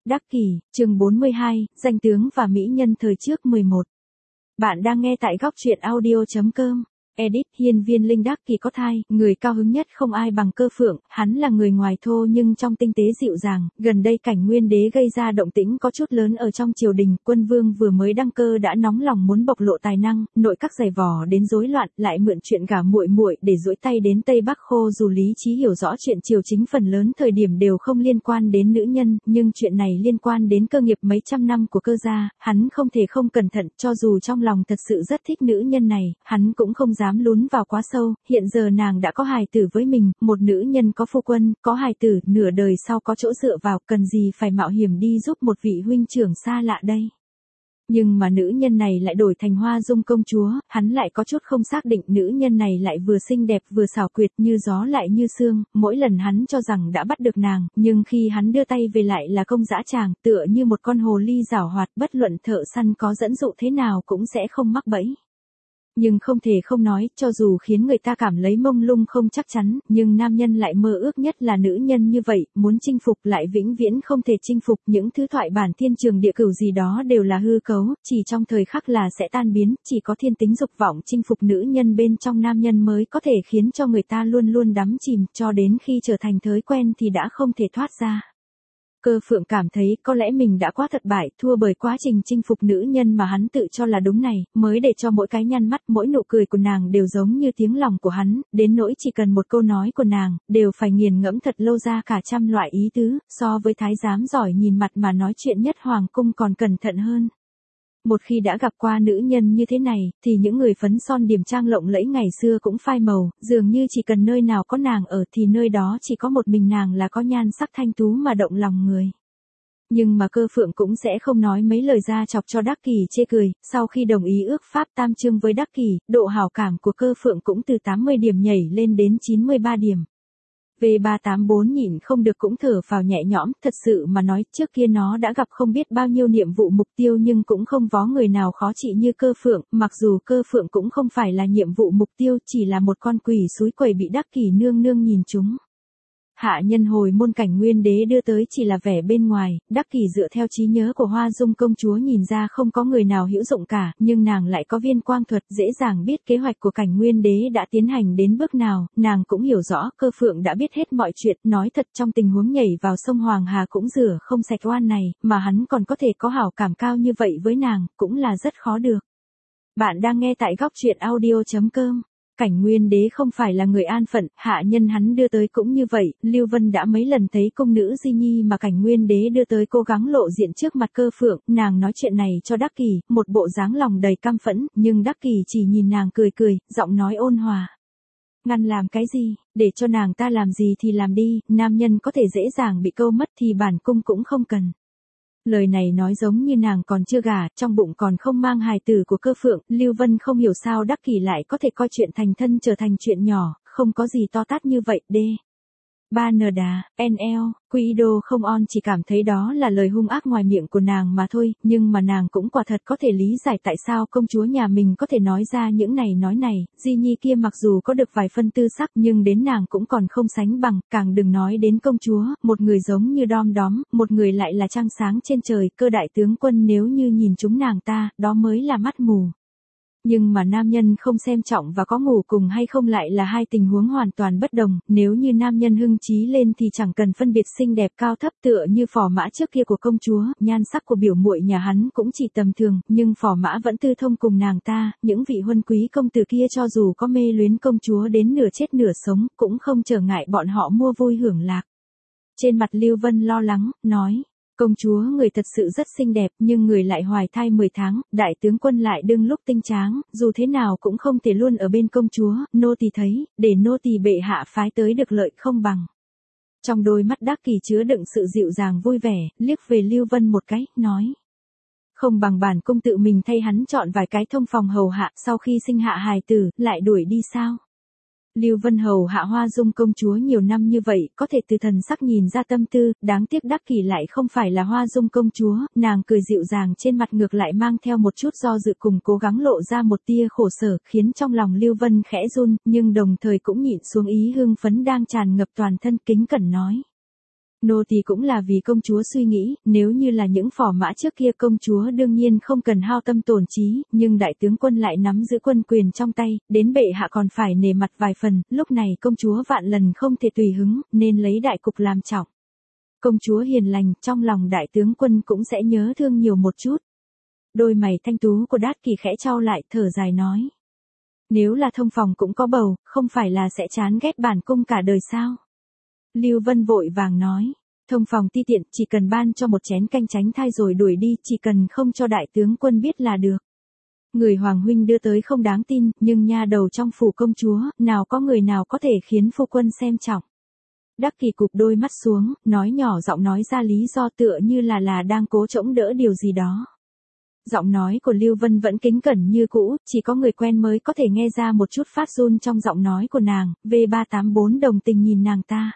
Đắc Kỷ, chương 42, danh tướng và mỹ nhân thời trước 11. Bạn đang nghe tại góc truyện audio.com. Edit, hiên viên Linh Đắc Kỷ có thai, người cao hứng nhất không ai bằng Cơ Phượng, hắn là người ngoài thô nhưng trong tinh tế dịu dàng, gần đây Cảnh Nguyên Đế gây ra động tĩnh có chút lớn ở trong triều đình, Quân Vương vừa mới đăng cơ đã nóng lòng muốn bộc lộ tài năng, nội các giày vò đến rối loạn, lại mượn chuyện gả muội muội để duỗi tay đến Tây Bắc Khô. Dù lý trí hiểu rõ chuyện triều chính phần lớn thời điểm đều không liên quan đến nữ nhân, nhưng chuyện này liên quan đến cơ nghiệp mấy trăm năm của Cơ gia, hắn không thể không cẩn thận, cho dù trong lòng thật sự rất thích nữ nhân này, hắn cũng không dám lún vào quá sâu. Hiện giờ nàng đã có hài tử với mình, một nữ nhân có phu quân, có hài tử, nửa đời sau có chỗ dựa vào, cần gì phải mạo hiểm đi giúp một vị huynh trưởng xa lạ đây. Nhưng mà nữ nhân này lại đổi thành Hoa Dung công chúa, hắn lại có chút không xác định, nữ nhân này lại vừa xinh đẹp vừa xảo quyệt, như gió lại như sương, mỗi lần hắn cho rằng đã bắt được nàng, nhưng khi hắn đưa tay về lại là công dã tràng, tựa như một con hồ ly giảo hoạt, bất luận thợ săn có dẫn dụ thế nào cũng sẽ không mắc bẫy. Nhưng không thể không nói, cho dù khiến người ta cảm lấy mông lung không chắc chắn, nhưng nam nhân lại mơ ước nhất là nữ nhân như vậy, muốn chinh phục lại vĩnh viễn không thể chinh phục, những thứ thoại bản thiên trường địa cửu gì đó đều là hư cấu, chỉ trong thời khắc là sẽ tan biến, chỉ có thiên tính dục vọng chinh phục nữ nhân bên trong nam nhân mới có thể khiến cho người ta luôn luôn đắm chìm, cho đến khi trở thành thói quen thì đã không thể thoát ra. Cơ Phượng cảm thấy có lẽ mình đã quá thất bại, thua bởi quá trình chinh phục nữ nhân mà hắn tự cho là đúng này, mới để cho mỗi cái nhăn mắt, mỗi nụ cười của nàng đều giống như tiếng lòng của hắn, đến nỗi chỉ cần một câu nói của nàng, đều phải nghiền ngẫm thật lâu ra cả trăm loại ý tứ, so với thái giám giỏi nhìn mặt mà nói chuyện nhất hoàng cung còn cẩn thận hơn. Một khi đã gặp qua nữ nhân như thế này, thì những người phấn son điểm trang lộng lẫy ngày xưa cũng phai màu, dường như chỉ cần nơi nào có nàng ở thì nơi đó chỉ có một mình nàng là có nhan sắc thanh tú mà động lòng người. Nhưng mà Cơ Phượng cũng sẽ không nói mấy lời ra chọc cho Đắc Kỷ chê cười, sau khi đồng ý ước pháp tam chương với Đắc Kỷ, độ hảo cảm của Cơ Phượng cũng từ 80 điểm nhảy lên đến 93 điểm. V384 nhìn không được cũng thở phào nhẹ nhõm, thật sự mà nói, trước kia nó đã gặp không biết bao nhiêu nhiệm vụ mục tiêu nhưng cũng không có người nào khó trị như Cơ Phượng, mặc dù Cơ Phượng cũng không phải là nhiệm vụ mục tiêu, chỉ là một con quỷ suối quẩy bị Đắc Kỷ nương nương nhìn trúng. Hạ nhân hồi môn Cảnh Nguyên Đế đưa tới chỉ là vẻ bên ngoài, Đắc Kỷ dựa theo trí nhớ của Hoa Dung công chúa nhìn ra không có người nào hữu dụng cả, nhưng nàng lại có viên quang thuật, dễ dàng biết kế hoạch của Cảnh Nguyên Đế đã tiến hành đến bước nào, nàng cũng hiểu rõ Cơ Phượng đã biết hết mọi chuyện, nói thật trong tình huống nhảy vào sông Hoàng Hà cũng rửa không sạch oan này, mà hắn còn có thể có hảo cảm cao như vậy với nàng, cũng là rất khó được. Bạn đang nghe tại góc truyện audio.com. Cảnh Nguyên Đế không phải là người an phận, hạ nhân hắn đưa tới cũng như vậy, Lưu Vân đã mấy lần thấy cung nữ Di Nhi mà Cảnh Nguyên Đế đưa tới cố gắng lộ diện trước mặt Cơ Phượng, nàng nói chuyện này cho Đắc Kỷ, một bộ dáng lòng đầy căm phẫn, nhưng Đắc Kỷ chỉ nhìn nàng cười cười, giọng nói ôn hòa. Ngăn làm cái gì, để cho nàng ta làm gì thì làm đi, nam nhân có thể dễ dàng bị câu mất thì bản cung cũng không cần. Lời này nói giống như nàng còn chưa gả, trong bụng còn không mang hài tử của Cơ Phượng, Lưu Vân không hiểu sao Đắc Kỷ lại có thể coi chuyện thành thân trở thành chuyện nhỏ, không có gì to tát như vậy, đê. 3N đá, NL, Quido không on chỉ cảm thấy đó là lời hung ác ngoài miệng của nàng mà thôi, nhưng mà nàng cũng quả thật có thể lý giải tại sao công chúa nhà mình có thể nói ra những này nói này, Di Nhi kia mặc dù có được vài phân tư sắc nhưng đến nàng cũng còn không sánh bằng, càng đừng nói đến công chúa, một người giống như đom đóm, một người lại là trăng sáng trên trời, Cơ đại tướng quân nếu như nhìn chúng nàng ta, đó mới là mắt mù. Nhưng mà nam nhân không xem trọng và có ngủ cùng hay không lại là hai tình huống hoàn toàn bất đồng, nếu như nam nhân hưng trí lên thì chẳng cần phân biệt xinh đẹp cao thấp tựa như phò mã trước kia của công chúa, nhan sắc của biểu muội nhà hắn cũng chỉ tầm thường, nhưng phò mã vẫn tư thông cùng nàng ta, những vị huân quý công tử kia cho dù có mê luyến công chúa đến nửa chết nửa sống, cũng không trở ngại bọn họ mua vui hưởng lạc. Trên mặt Lưu Vân lo lắng, nói. Công chúa người thật sự rất xinh đẹp nhưng người lại hoài thai 10 tháng, đại tướng quân lại đương lúc tinh tráng, dù thế nào cũng không thể luôn ở bên công chúa, nô tỳ thấy, để nô tỳ bệ hạ phái tới được lợi không bằng. Trong đôi mắt Đắc Kỷ chứa đựng sự dịu dàng vui vẻ, liếc về Lưu Vân một cái, nói. Không bằng bản cung tự mình thay hắn chọn vài cái thông phòng hầu hạ, sau khi sinh hạ hài tử, lại đuổi đi sao? Lưu Vân hầu hạ Hoa Dung công chúa nhiều năm như vậy, có thể từ thần sắc nhìn ra tâm tư, đáng tiếc Đắc Kỷ lại không phải là Hoa Dung công chúa, nàng cười dịu dàng trên mặt ngược lại mang theo một chút do dự cùng cố gắng lộ ra một tia khổ sở, khiến trong lòng Lưu Vân khẽ run, nhưng đồng thời cũng nhịn xuống ý hưng phấn đang tràn ngập toàn thân, kính cẩn nói. Nô tỳ cũng là vì công chúa suy nghĩ, nếu như là những phò mã trước kia công chúa đương nhiên không cần hao tâm tổn trí, nhưng đại tướng quân lại nắm giữ quân quyền trong tay, đến bệ hạ còn phải nể mặt vài phần, lúc này công chúa vạn lần không thể tùy hứng, nên lấy đại cục làm trọng. Công chúa hiền lành, trong lòng đại tướng quân cũng sẽ nhớ thương nhiều một chút. Đôi mày thanh tú của Đát Kỷ khẽ chau lại, thở dài nói. Nếu là thông phòng cũng có bầu, không phải là sẽ chán ghét bản cung cả đời sao? Lưu Vân vội vàng nói. Thông phòng ti tiện, chỉ cần ban cho một chén canh tránh thai rồi đuổi đi, chỉ cần không cho đại tướng quân biết là được. Người Hoàng huynh đưa tới không đáng tin, nhưng nha đầu trong phủ công chúa, nào có người nào có thể khiến phu quân xem trọng. Đắc Kỷ cụp đôi mắt xuống, nói nhỏ giọng nói ra lý do tựa như là đang cố chống đỡ điều gì đó. Giọng nói của Lưu Vân vẫn kính cẩn như cũ, chỉ có người quen mới có thể nghe ra một chút phát run trong giọng nói của nàng. V384 đồng tình nhìn nàng ta.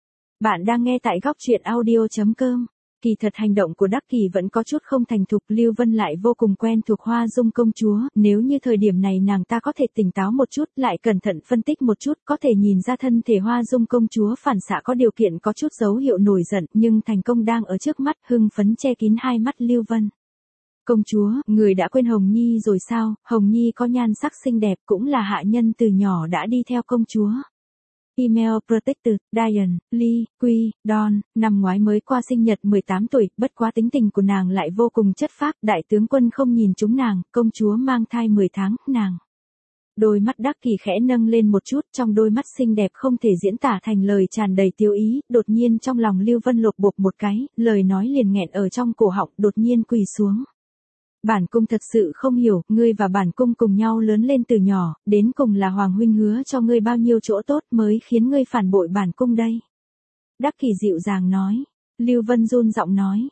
Bạn đang nghe tại góc truyện audio.com. Kỳ thật hành động của Đắc Kỷ vẫn có chút không thành thục, Lưu Vân lại vô cùng quen thuộc Hoa Dung công chúa, nếu như thời điểm này nàng ta có thể tỉnh táo một chút, lại cẩn thận phân tích một chút, có thể nhìn ra thân thể Hoa Dung công chúa phản xạ có điều kiện có chút dấu hiệu nổi giận, nhưng thành công đang ở trước mắt, hưng phấn che kín hai mắt Lưu Vân. Công chúa, người đã quên Hồng Nhi rồi sao? Hồng Nhi có nhan sắc xinh đẹp, cũng là hạ nhân từ nhỏ đã đi theo công chúa. Email Protector, Diane, Lee, Quy, Don, năm ngoái mới qua sinh nhật 18 tuổi, bất quá tính tình của nàng lại vô cùng chất phác, đại tướng quân không nhìn chúng nàng, công chúa mang thai 10 tháng, nàng. Đôi mắt Đắc Kỷ khẽ nâng lên một chút, trong đôi mắt xinh đẹp không thể diễn tả thành lời tràn đầy tiêu ý, đột nhiên trong lòng Lưu Vân lột bột một cái, lời nói liền nghẹn ở trong cổ họng, đột nhiên quỳ xuống. Bản cung thật sự không hiểu, ngươi và bản cung cùng nhau lớn lên từ nhỏ, đến cùng là Hoàng huynh hứa cho ngươi bao nhiêu chỗ tốt mới khiến ngươi phản bội bản cung đây. Đắc Kỷ dịu dàng nói. Lưu Vân run giọng nói.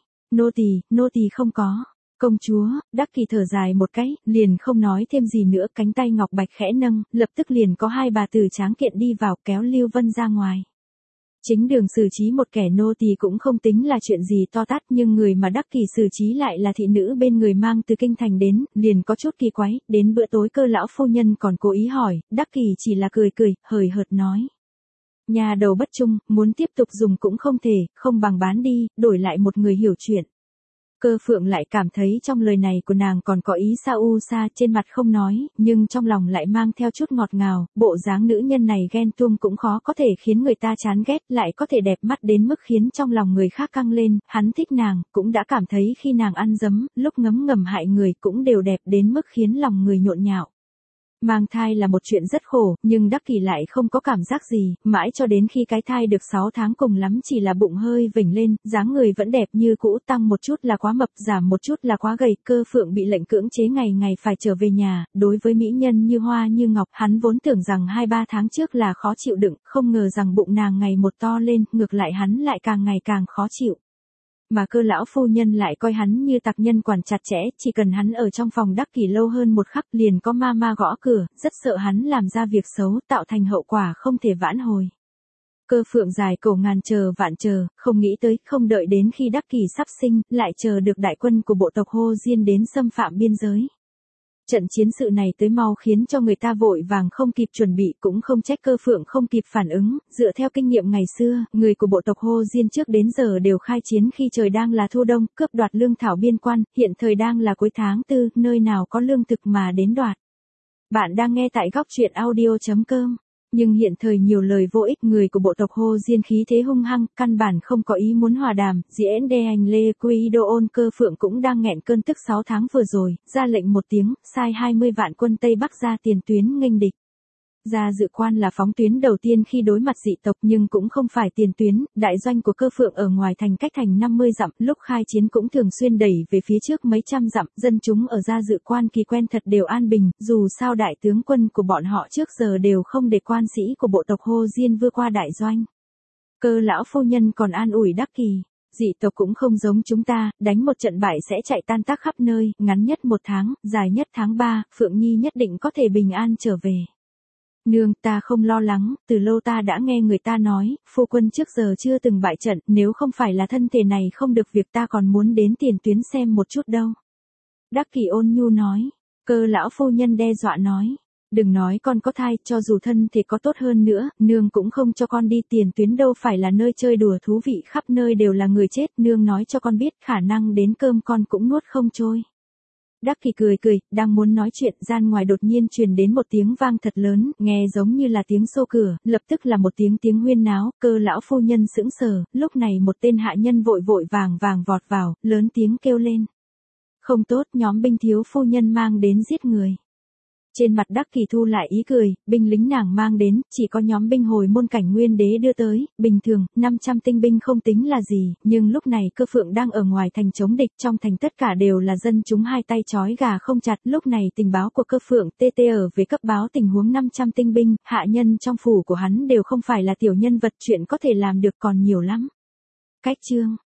Nô tỳ không có. Công chúa, Đắc Kỷ thở dài một cái, liền không nói thêm gì nữa, cánh tay ngọc bạch khẽ nâng, lập tức liền có hai bà tử tráng kiện đi vào kéo Lưu Vân ra ngoài. Chính đường xử trí một kẻ nô tỳ cũng không tính là chuyện gì to tát, nhưng người mà Đắc Kỷ xử trí lại là thị nữ bên người mang từ kinh thành đến, liền có chút kỳ quái, đến bữa tối Cơ lão phu nhân còn cố ý hỏi, Đắc Kỷ chỉ là cười, hời hợt nói. Nhà đầu bất trung, muốn tiếp tục dùng cũng không thể, không bằng bán đi, đổi lại một người hiểu chuyện. Cơ Phượng lại cảm thấy trong lời này của nàng còn có ý xa trên mặt không nói, nhưng trong lòng lại mang theo chút ngọt ngào, bộ dáng nữ nhân này ghen tuông cũng khó có thể khiến người ta chán ghét, lại có thể đẹp mắt đến mức khiến trong lòng người khác căng lên, hắn thích nàng, cũng đã cảm thấy khi nàng ăn dấm, lúc ngấm ngầm hại người cũng đều đẹp đến mức khiến lòng người nhộn nhạo. Mang thai là một chuyện rất khổ, nhưng Đắc Kỷ lại không có cảm giác gì, mãi cho đến khi cái thai được 6 tháng cùng lắm chỉ là bụng hơi vểnh lên, dáng người vẫn đẹp như cũ, tăng một chút là quá mập, giảm một chút là quá gầy, Cơ Phượng bị lệnh cưỡng chế ngày ngày phải trở về nhà, đối với mỹ nhân như hoa như ngọc, hắn vốn tưởng rằng 2-3 tháng trước là khó chịu đựng, không ngờ rằng bụng nàng ngày một to lên, ngược lại hắn lại càng ngày càng khó chịu. Mà Cơ lão phu nhân lại coi hắn như tặc nhân quản chặt chẽ, chỉ cần hắn ở trong phòng Đắc Kỷ lâu hơn một khắc liền có ma gõ cửa, rất sợ hắn làm ra việc xấu, tạo thành hậu quả không thể vãn hồi. Cơ Phượng dài cổ ngàn chờ vạn chờ, không nghĩ tới, không đợi đến khi Đắc Kỷ sắp sinh, lại chờ được đại quân của bộ tộc Hồ Diên đến xâm phạm biên giới. Trận chiến sự này tới mau khiến cho người ta vội vàng không kịp chuẩn bị, cũng không trách Cơ Phượng không kịp phản ứng, dựa theo kinh nghiệm ngày xưa, người của bộ tộc Hồ Diên trước đến giờ đều khai chiến khi trời đang là thu đông, cướp đoạt lương thảo biên quan, hiện thời đang là cuối tháng 4, nơi nào có lương thực mà đến đoạt. Bạn đang nghe tại góc truyện audio.com. Nhưng hiện thời nhiều lời vô ích, người của bộ tộc Hồ Diên khí thế hung hăng, căn bản không có ý muốn hòa đàm, diễn đe hành Lê Quy Đô Ôn. Cơ Phượng cũng đang nghẹn cơn tức 6 tháng vừa rồi, ra lệnh một tiếng, sai 20 vạn quân Tây Bắc ra tiền tuyến nghênh địch. Ra dự quan là phóng tuyến đầu tiên khi đối mặt dị tộc, nhưng cũng không phải tiền tuyến, đại doanh của Cơ Phượng ở ngoài thành cách thành 50 dặm, lúc khai chiến cũng thường xuyên đẩy về phía trước mấy trăm dặm, dân chúng ở ra dự quan kỳ quen thật đều an bình, dù sao đại tướng quân của bọn họ trước giờ đều không để quan sĩ của bộ tộc Hồ Diên vượt qua đại doanh. Cơ lão phu nhân còn an ủi Đắc Kỷ, dị tộc cũng không giống chúng ta, đánh một trận bại sẽ chạy tan tác khắp nơi, ngắn nhất 1 tháng, dài nhất tháng 3, Phượng Nhi nhất định có thể bình an trở về. Nương, ta không lo lắng, từ lâu ta đã nghe người ta nói, phu quân trước giờ chưa từng bại trận, nếu không phải là thân thể này không được việc ta còn muốn đến tiền tuyến xem một chút đâu. Đắc Kỷ ôn nhu nói, Cơ lão phu nhân đe dọa nói, Đừng nói con có thai, cho dù thân thể có tốt hơn nữa, nương cũng không cho con đi, tiền tuyến đâu phải là nơi chơi đùa thú vị, khắp nơi đều là người chết, nương nói cho con biết, khả năng đến cơm con cũng nuốt không trôi. Đắc Kỷ cười cười, đang muốn nói chuyện, gian ngoài đột nhiên truyền đến một tiếng vang thật lớn, nghe giống như là tiếng xô cửa, lập tức là một tiếng huyên náo, Cơ lão phu nhân sững sờ, lúc này một tên hạ nhân vội vàng vọt vào, lớn tiếng kêu lên. Không tốt, nhóm binh thiếu phu nhân mang đến giết người. Trên mặt Đắc Kỷ thu lại ý cười, binh lính nàng mang đến, chỉ có nhóm binh hồi môn Cảnh Nguyên đế đưa tới, bình thường, 500 tinh binh không tính là gì, nhưng lúc này Cơ Phượng đang ở ngoài thành chống địch, trong thành tất cả đều là dân chúng hai tay trói gà không chặt, lúc này tình báo của Cơ Phượng ở về cấp báo tình huống 500 tinh binh, hạ nhân trong phủ của hắn đều không phải là tiểu nhân vật, chuyện có thể làm được còn nhiều lắm. Cách chương